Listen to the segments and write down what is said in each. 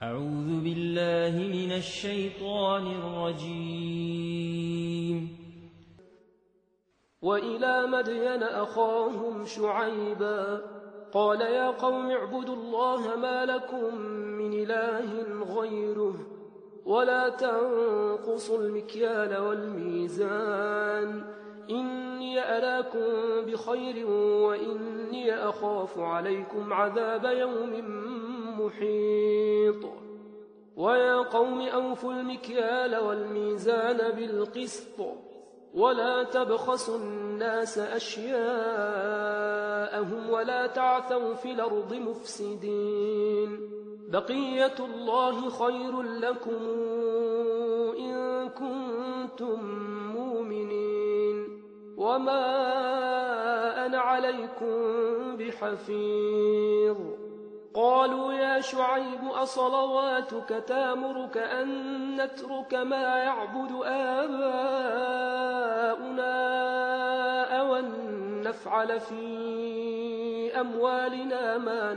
أعوذ بالله من الشيطان الرجيم. وإلى مدين أخاهم شعيبا قال يا قوم اعبدوا الله ما لكم من إله غيره ولا تنقصوا المكيال والميزان إني أراكم بخير وإني أخاف عليكم عذاب يوم محيط. ويا قوم أوفوا المكيال والميزان بالقسط ولا تبخسوا الناس أشياءهم ولا تعثوا في الأرض مفسدين. بقية الله خير لكم إن كنتم مؤمنين وما أنا عليكم بحفيظ. قالوا يا شعيب أصلواتك تأمرك أن نترك ما يعبد آباؤنا أو أن نفعل في أموالنا ما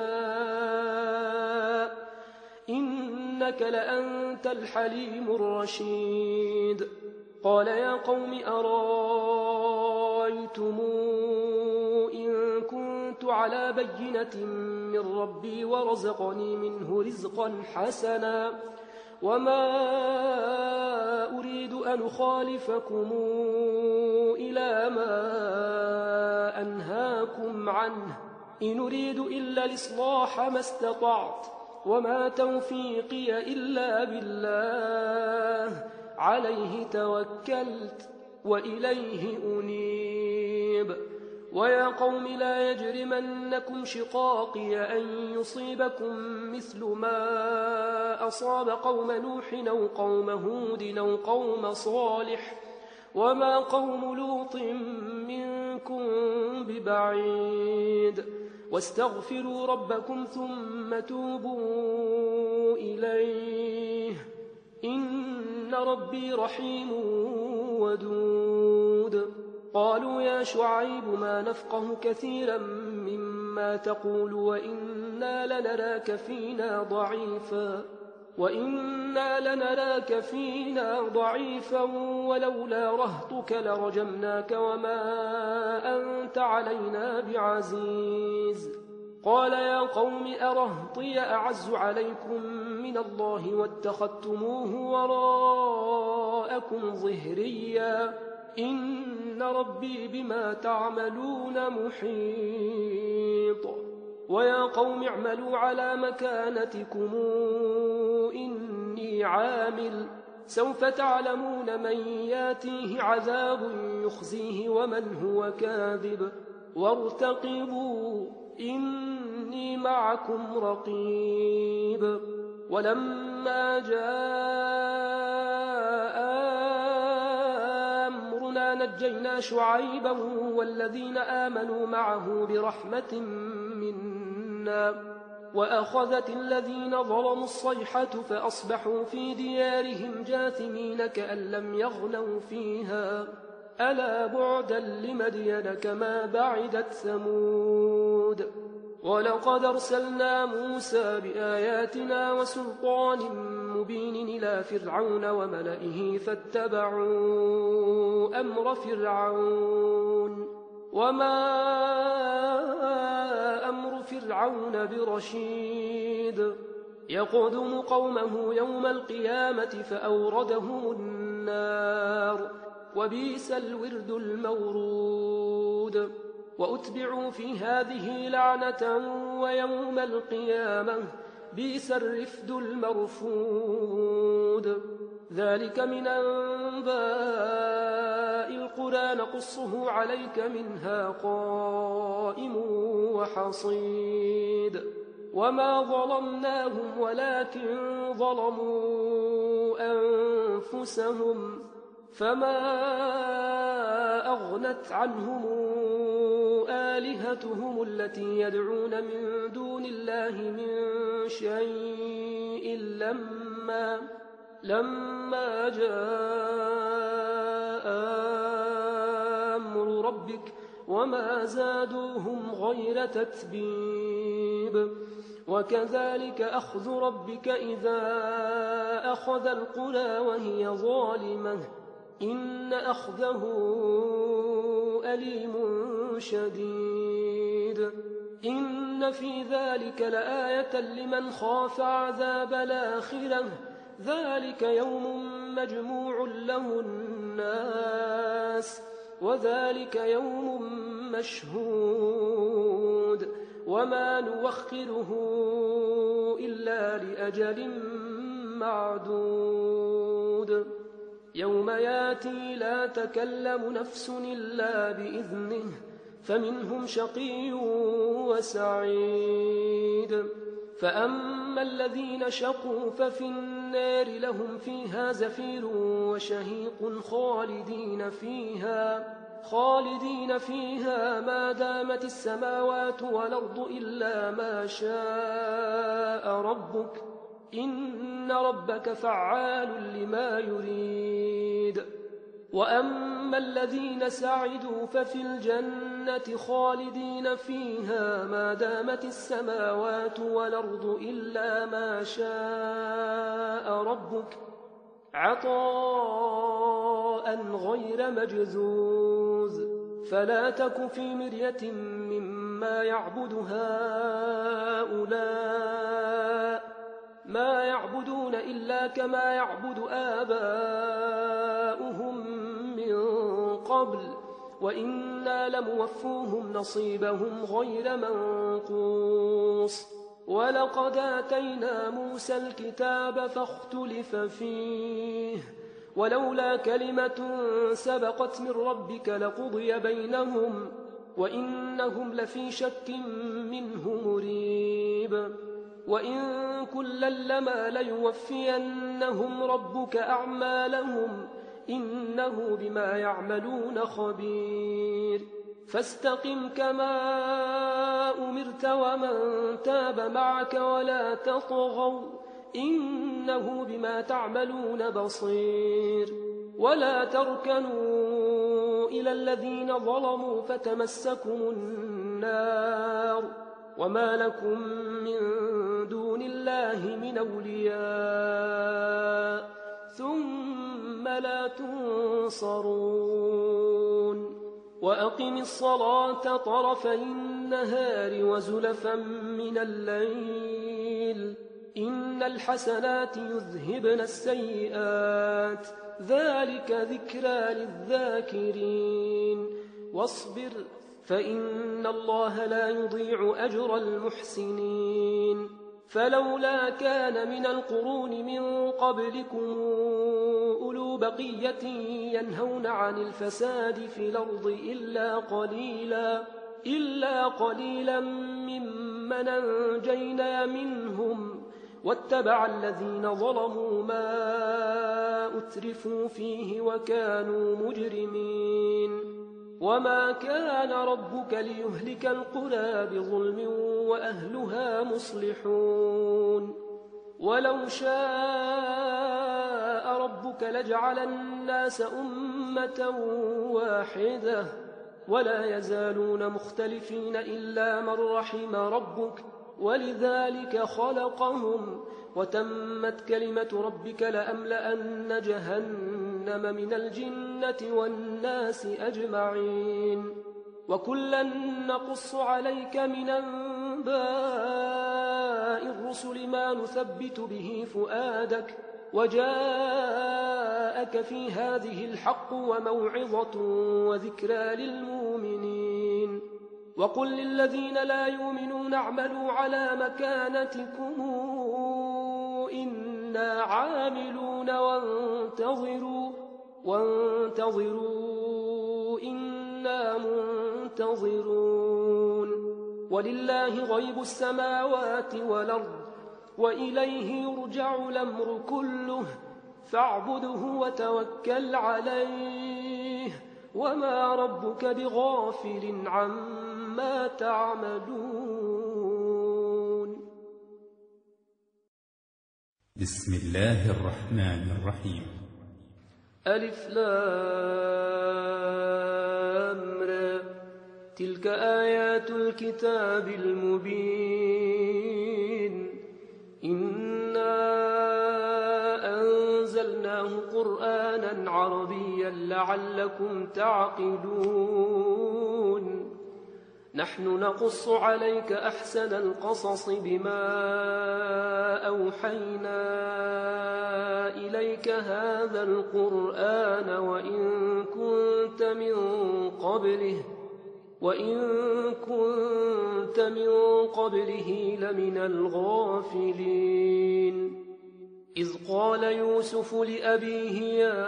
نشاء إنك لأنت الحليم الرشيد. قال يا قوم أرأيتم إن كنت على بينة من ربي ورزقني منه رزقا حسنا وما أريد أن أخالفكم إلى ما أنهاكم عنه إن أريد إلا الإصلاح ما استطعت وما توفيقي إلا بالله عليه توكلت وإليه أنيب. ويا قوم لا يجرمنكم شقاقي أن يصيبكم مثل ما أصاب قوم نوح أو قوم هود أو قوم صالح وما قوم لوط منكم ببعيد. واستغفروا ربكم ثم توبوا إليه إن ربي رحيم ودود. قالوا يا شعيب ما نفقه كثيرا مما تقول وإنا لنراك فينا ضعيفا ولولا رهطك لرجمناك وما أنت علينا بعزيز. قال يا قوم أرهطي أعز عليكم من الله واتخذتموه وراءكم ظهريا إن ربي بما تعملون محيط. ويا قوم اعملوا على مكانتكم إني عامل سوف تعلمون من ياتيه عذاب يخزيه ومن هو كاذب وارتقبوا إني معكم رقيب. ولما جاء أمرنا نجينا شعيبا والذين آمنوا معه برحمة منا وأخذت الذين ظلموا الصيحة فأصبحوا في ديارهم جاثمين كأن لم يغنوا فيها ألا بعدا لمدين كما بعدت ثمود. ولقد أرسلنا موسى بآياتنا وسلطان مبين إلى فرعون وملئه فاتبعوا أمر فرعون وما أمر فرعون برشيد. يقدم قومه يوم القيامة فأوردهم النار وبئس الورد المورود. وأتبعوا في هذه لعنة ويوم القيامة بئس الرفد المرفود. ذلك من أنباء القرى نقصه عليك منها قائم وحصيد. وما ظلمناهم ولكن ظلموا أنفسهم فما أغنت عنهم آلهتهم التي يدعون من دون الله من شيء لما جاء أمر ربك وما زادوهم غير تتبيب. وكذلك أخذ ربك إذا أخذ القرى وهي ظالمة إن أخذه أليم شديد إن في ذلك لآية لمن خاف عذاب الآخرة ذلك يوم مجموع له الناس وذلك يوم مشهود وما نوخره إلا لأجل معدود يوم ياتي لا تكلم نفس إلا بإذنه فمنهم شقي وسعيد فأما الذين شقوا ففي النار لهم فيها زفير وشهيق خالدين فيها ما دامت السماوات والأرض إلا ما شاء ربك إن ربك فعال لما يريد وأما الذين سعدوا ففي الجنة خالدين فيها ما دامت السماوات والأرض إلا ما شاء ربك عطاء غير مجذوذ فلا تك في مرية مما يعبد هؤلاء ما يعبدون إلا كما يعبد آباؤهم من قبل وإنا لموفوهم نصيبهم غير منقوص ولقد آتينا موسى الكتاب فاختلف فيه ولولا كلمة سبقت من ربك لقضي بينهم وإنهم لفي شك منه مريب وإن كلا لما ليوفينهم ربك أعمالهم إنه بما يعملون خبير فاستقم كما أمرت ومن تاب معك ولا تطغوا إنه بما تعملون بصير ولا تركنوا إلى الذين ظلموا فتمسكم النار وما لكم من دون الله من أولياء ثم لا تنصرون وأقم الصلاة طرفي النهار وزلفا من الليل إن الحسنات يذهبن السيئات ذلك ذكرى للذاكرين واصبر فإن الله لا يضيع أجر المحسنين فلولا كان من القرون من قبلكم أولو بقية ينهون عن الفساد في الأرض إلا قليلا ممن أنجينا منهم واتبع الذين ظلموا ما أترفوا فيه وكانوا مجرمين وما كان ربك ليهلك القرى بظلم وأهلها مصلحون ولو شاء ربك لجعل الناس أمة واحدة ولا يزالون مختلفين إلا من رحم ربك ولذلك خلقهم وتمت كلمة ربك لأملأن جهنم من الجنة والناس أجمعين وكلا نقص عليك من أنباء الرسل ما نثبت به فؤادك وجاءك في هذه الحق وموعظة وذكرى للمؤمنين وقل للذين لا يؤمنون اعملوا على مكانتكم إنا عاملون وانتظروا إنا منتظرون ولله غيب السماوات والأرض وإليه يرجع الأمر كله فاعبده وتوكل عليه وما ربك بغافل عما تعملون بسم الله الرحمن الرحيم ألف لام را تلك آيات الكتاب المبين إنا أنزلناه قرآنا عربيا لعلكم تعقلون نحن نقص عليك أحسن القصص بما أوحينا إليك هذا القرآن وإن كنت من قبله لمن الغافلين إذ قال يوسف لأبيه يا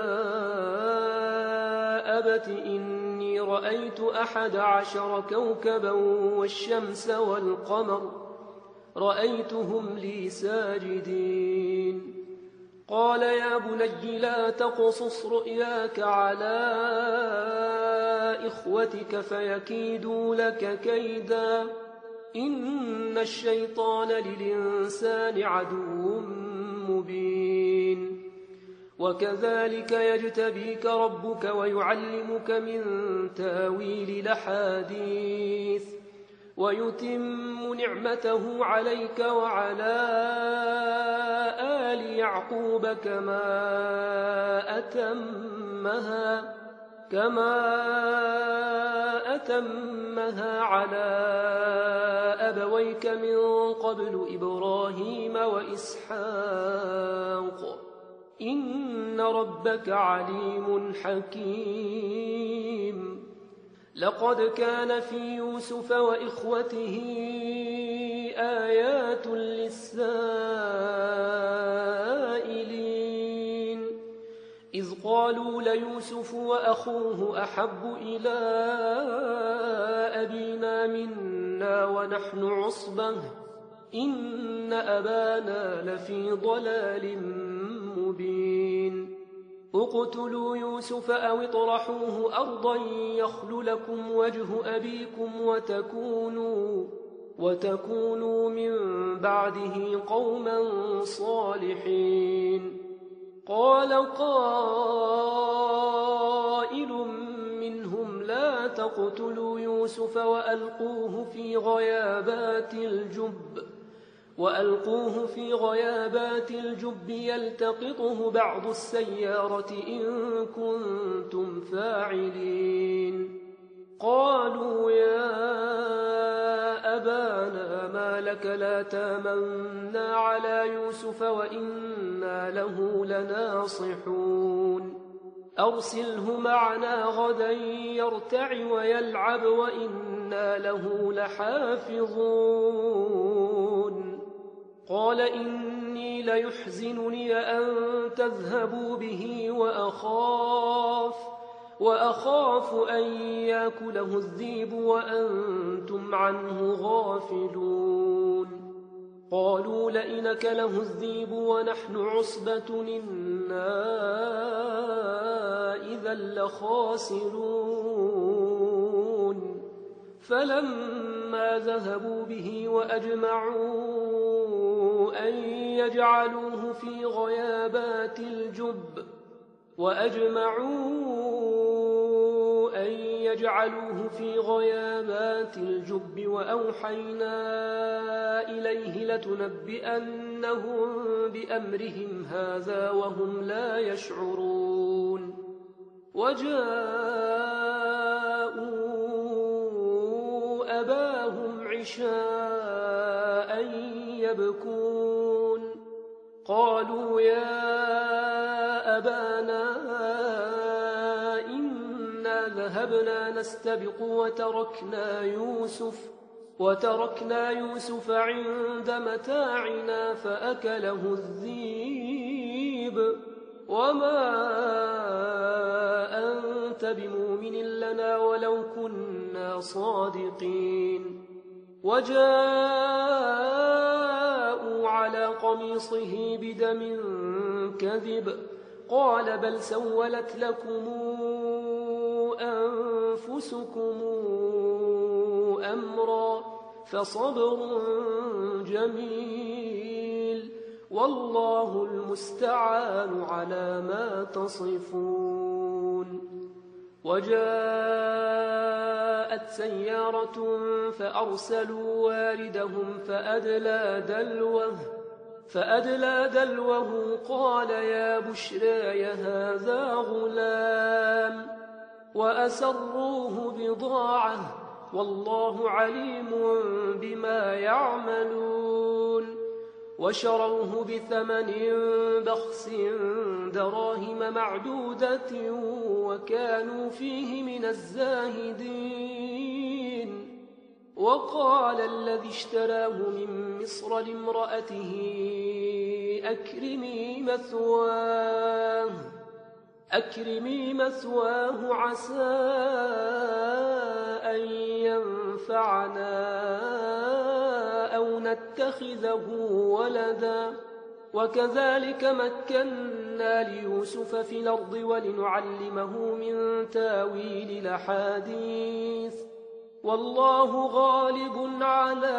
أبت إني رأيت 11 كوكبا والشمس والقمر رأيتهم لي ساجدين قال يا بني لا تقصص رؤياك على إخوتك فيكيدوا لك كيدا إن الشيطان للإنسان عدو مبين وكذلك يجتبيك ربك ويعلمك من تاويل الأحاديث ويتم نعمته عليك وعلى آل يعقوب كما أتمها على أبويك من قبل إبراهيم وإسحاق إن ربك عليم حكيم لقد كان في يوسف وإخوته آيات للسائلين إذ قالوا ليوسف وأخوه أحب إلى أبينا منا ونحن عصبة إن أبانا لفي ضلال مبين اقتلوا يوسف أو اطرحوه أرضا يخل لكم وجه أبيكم وتكونوا من بعده قوما صالحين قال قائل منهم لا تقتلوا يوسف وألقوه في غيابات الجب يلتقطه بعض السيارة إن كنتم فاعلين قالوا يا أبانا ما لك لا تامنا على يوسف وإنا له لناصحون أرسله معنا غدا يرتع ويلعب وإنا له لحافظون قال إني ليحزنني أن تذهبوا به وأخاف أن يأكله الذئب وأنتم عنه غافلون قالوا لئن أكله الذئب ونحن عصبة إنا إذا لخاسرون فلما ذهبوا به وأجمعوا أن يجعلوه في غيابات الجب وأوحينا إليه لتنبئنهم بأمرهم هذا وهم لا يشعرون وجاءوا أباهم عشاء يبكون قالوا يا أبانا إنا ذهبنا نستبق وتركنا يوسف عند متاعنا فأكله الذئب وما أنت بمؤمن لنا ولو كنا صادقين وجاءوا على قميصه بدم كذب قال بل سولت لكم أنفسكم أمرا فصبر جميل والله المستعان على ما تصفون وجاءت سيارة فأرسلوا واردهم فأدلى دلوه قال يا بشراي هذا غلام وأسروه بضاعة والله عليم بما يعملون وشروه بثمن بخس دراهم معدودة وكانوا فيه من الزاهدين وقال الذي اشتراه من مصر لامرأته أكرمي مثواه عسى أن ينفعنا أو نتخذه ولدا وكذلك مكنا ليوسف في الأرض ولنعلمه من تاويل الأحاديث والله غالب على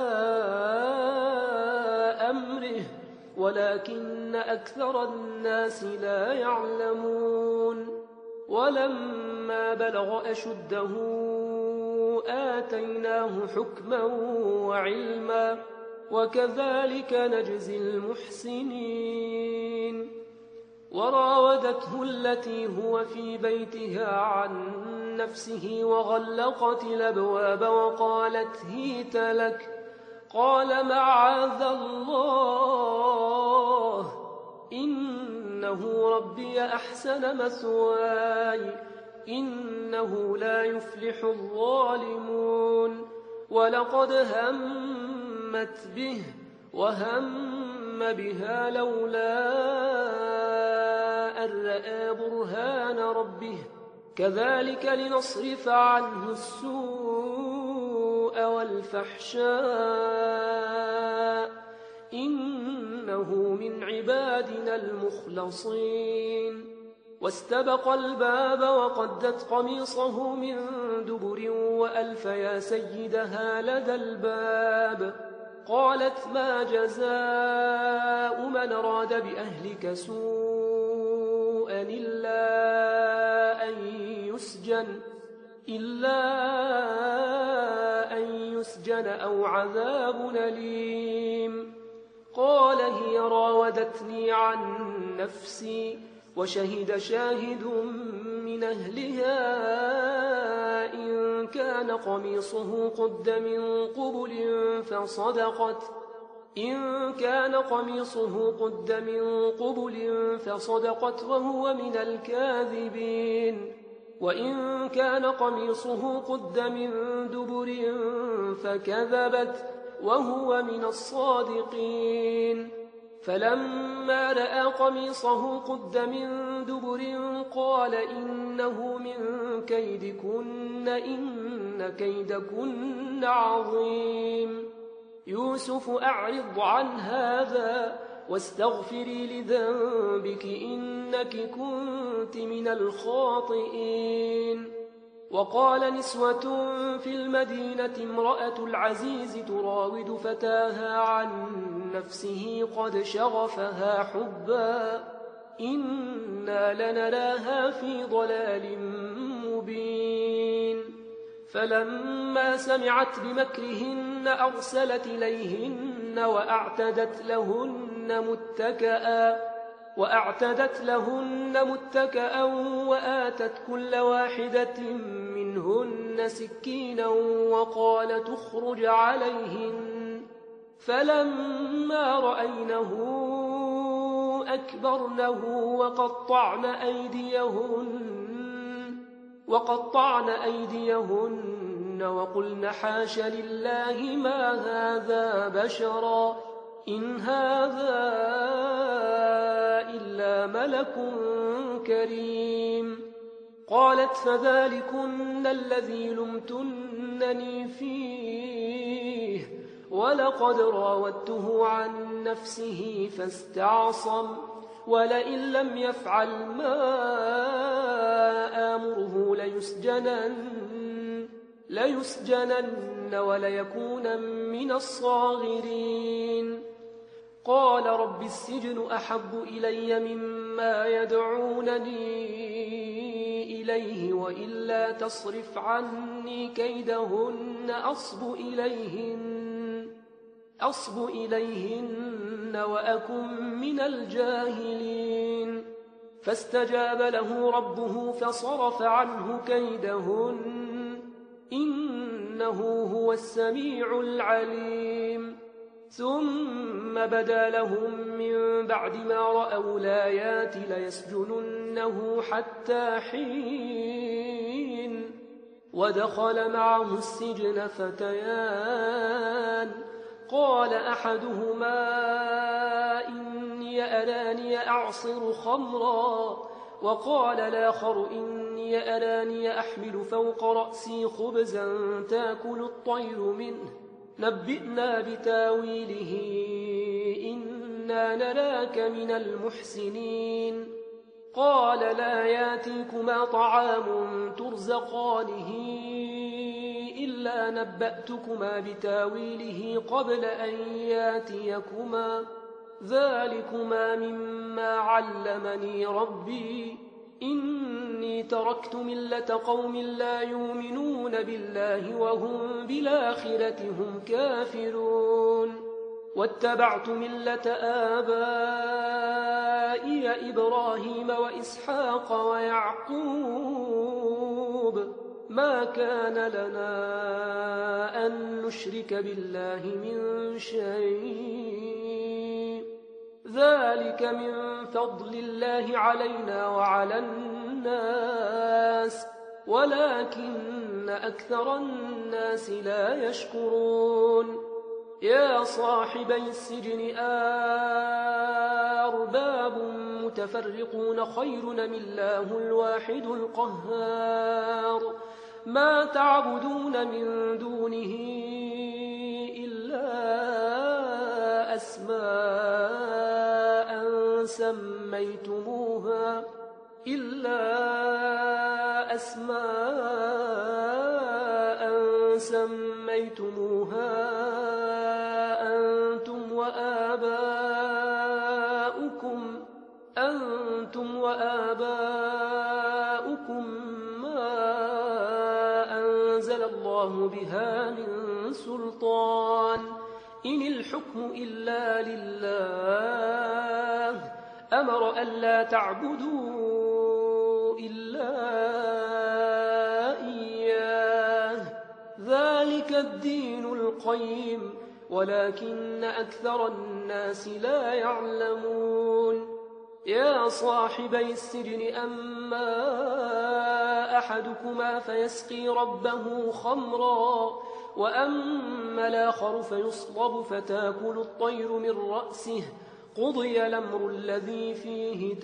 أمره ولكن أكثر الناس لا يعلمون ولما بلغ أشده آتيناه حكما وعلما وكذلك نجزي المحسنين وراودته التي هو في بيتها عن نفسه وغلقت الأبواب وقالت هيت لك قال معاذ الله إنه ربي أحسن مثواي إنه لا يفلح الظالمون ولقد همت به وهم بها لولا أن رأى برهان ربه كذلك لنصرف عنه السوء والفحشاء إنه من عبادنا المخلصين واستبق الباب وقدت قميصه من دبر وألف يا سيدها لدى الباب قالت ما جزاء من أراد بأهلك سوءا إلا أن يسجن أو عذاب أليم قال هي راودتني عن نفسي وشهد شاهد من أهلها إن كان قميصه قد من قبل فصدقت وهو من الكاذبين وإن كان قميصه قد من دبر فكذبت وهو من الصادقين فلما رأى قميصه قد من دبر قال إنه من كيدكن إن كيدكن عظيم يوسف أعرض عن هذا واستغفري لذنبك إنك كنت من الخاطئين وقال نسوة في المدينة امرأة العزيز تراود فتاها عن نفسه قد شغفها حبا إنا لنراها في ضلال مبين فلما سمعت بمكرهن أرسلت إليهن وأعتدت لهن متكأ وآتت كل واحدة منهن سكينا وقال تخرج عليهن فلما رأينه أكبرنه وقطعن أيديهن وقلن حاش لله ما هذا بشرا إن هذا إلا ملك كريم قالت فذلكن الذي لمتنني فيه ولقد راودته عن نفسه فاستعصم ولئن لم يفعل ما آمره ليسجنن وليكون من الصاغرين قال رب السجن أحب إلي مما يدعونني إليه وإلا تصرف عني كيدهن أصب إليهن وأكن من الجاهلين فاستجاب له ربه فصرف عنه كيدهن إنه هو السميع العليم ثم بدا لهم من بعد ما رأوا الآيات ليسجننه حتى حين ودخل معه السجن فتيان قال أحدهما إني أراني أعصر خمرا وقال الآخر إني أراني أحمل فوق رأسي خبزا تأكل الطير منه نبئنا بتاويله إنا نراك من المحسنين قال لا ياتيكما طعام ترزقانه إلا نبأتكما بتاويله قبل أن ياتيكما ذلكما مما علمني ربي إني تركت ملة قوم لا يؤمنون بالله وهم بالآخرة هم كافرون واتبعت ملة آبائي إبراهيم وإسحاق ويعقوب ما كان لنا أن نشرك بالله من شيء ذلك من فضل الله علينا وعلى الناس ولكن أكثر الناس لا يشكرون يا صاحبي السجن أرباب متفرقون خير من الله الواحد القهار ما تعبدون من دونه إلا أسماء سميتموها أنتم وآباؤكم ما أنزل الله بها من سلطان إن الحكم إلا لله أمر ألا تعبدوا إلا إياه ذلك الدين القيم ولكن أكثر الناس لا يعلمون يا صاحبي السجن أما أحدكما فيسقي ربه خمرا وأما الآخر فيصلب فتاكل الطير من رأسه قضي الأمر الذي فيه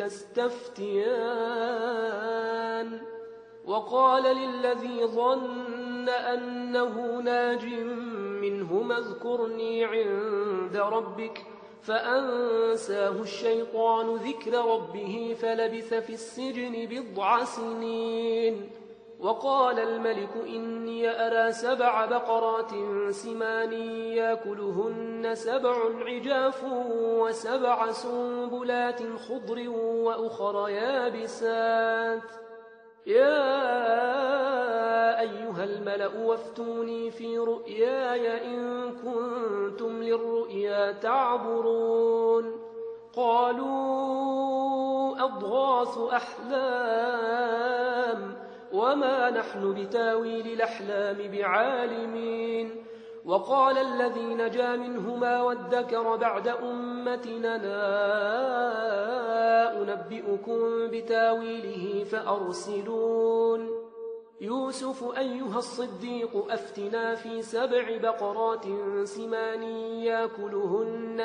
تستفتيان وقال للذي ظن أنه ناج منهما اذكرني عند ربك فأنساه الشيطان ذكر ربه فلبث في السجن 9 سنين وقال الملك إني أرى 7 بقرات سمان يأكلهن 7 عجاف و7 سنبلات خضر وأخر يابسات يا أيها الملأ وافتوني في رؤياي إن كنتم للرؤيا تعبرون قالوا أضغاث أحلام وما نحن بتاويل الأحلام بعالمين وقال الذي نجا منهما وادكر بعد أمتنا أنبئكم بتاويله فأرسلون يوسف أيها الصديق أفتنا في 7 بقرات سمان يأكلهن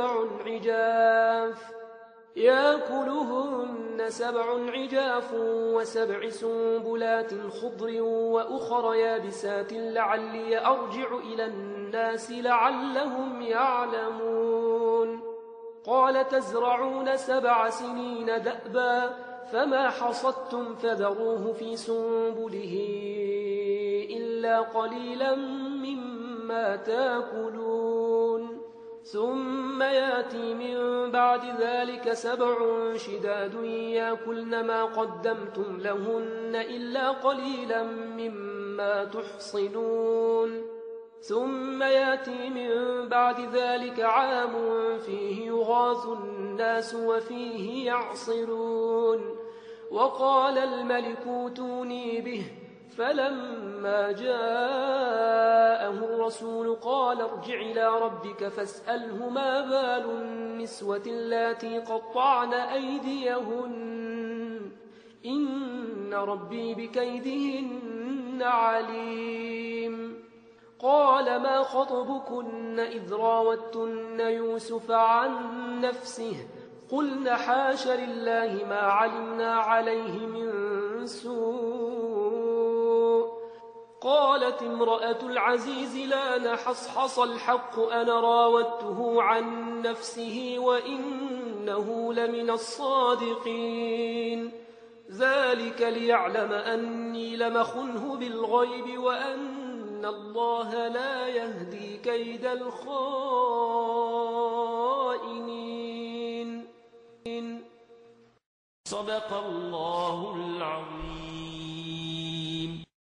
7 عجاف و7 سنبلات خضر وأخر يابسات لعلي أرجع إلى الناس لعلهم يعلمون قال تزرعون 7 سنين دأبا فما حصدتم فذروه في سنبله إلا قليلا مما تأكلون ثم يأتي من بعد ذلك 7 شداد يأكلن ما قدمتم لهن إلا قليلا مما تحصنون ثم يأتي من بعد ذلك عام فيه يغاث الناس وفيه يعصرون. وقال الملك اوتوني به، فلما جاءه الرسول قال ارجع إلى ربك فاسأله ما بال النسوة اللاتي قطعن أيديهن إن ربي بكيدهن عليم. قال ما خطبكن إذ راوتن يوسف عن نفسه قلن حاش لله ما علمنا عليه من سوء. قالت امرأة العزيز لا نحصحص الحق أنا راودته عن نفسه وإنه لمن الصادقين. ذلك ليعلم أني لم أخنه بالغيب وأن الله لا يهدي كيد الخائنين. صدق الله العظيم.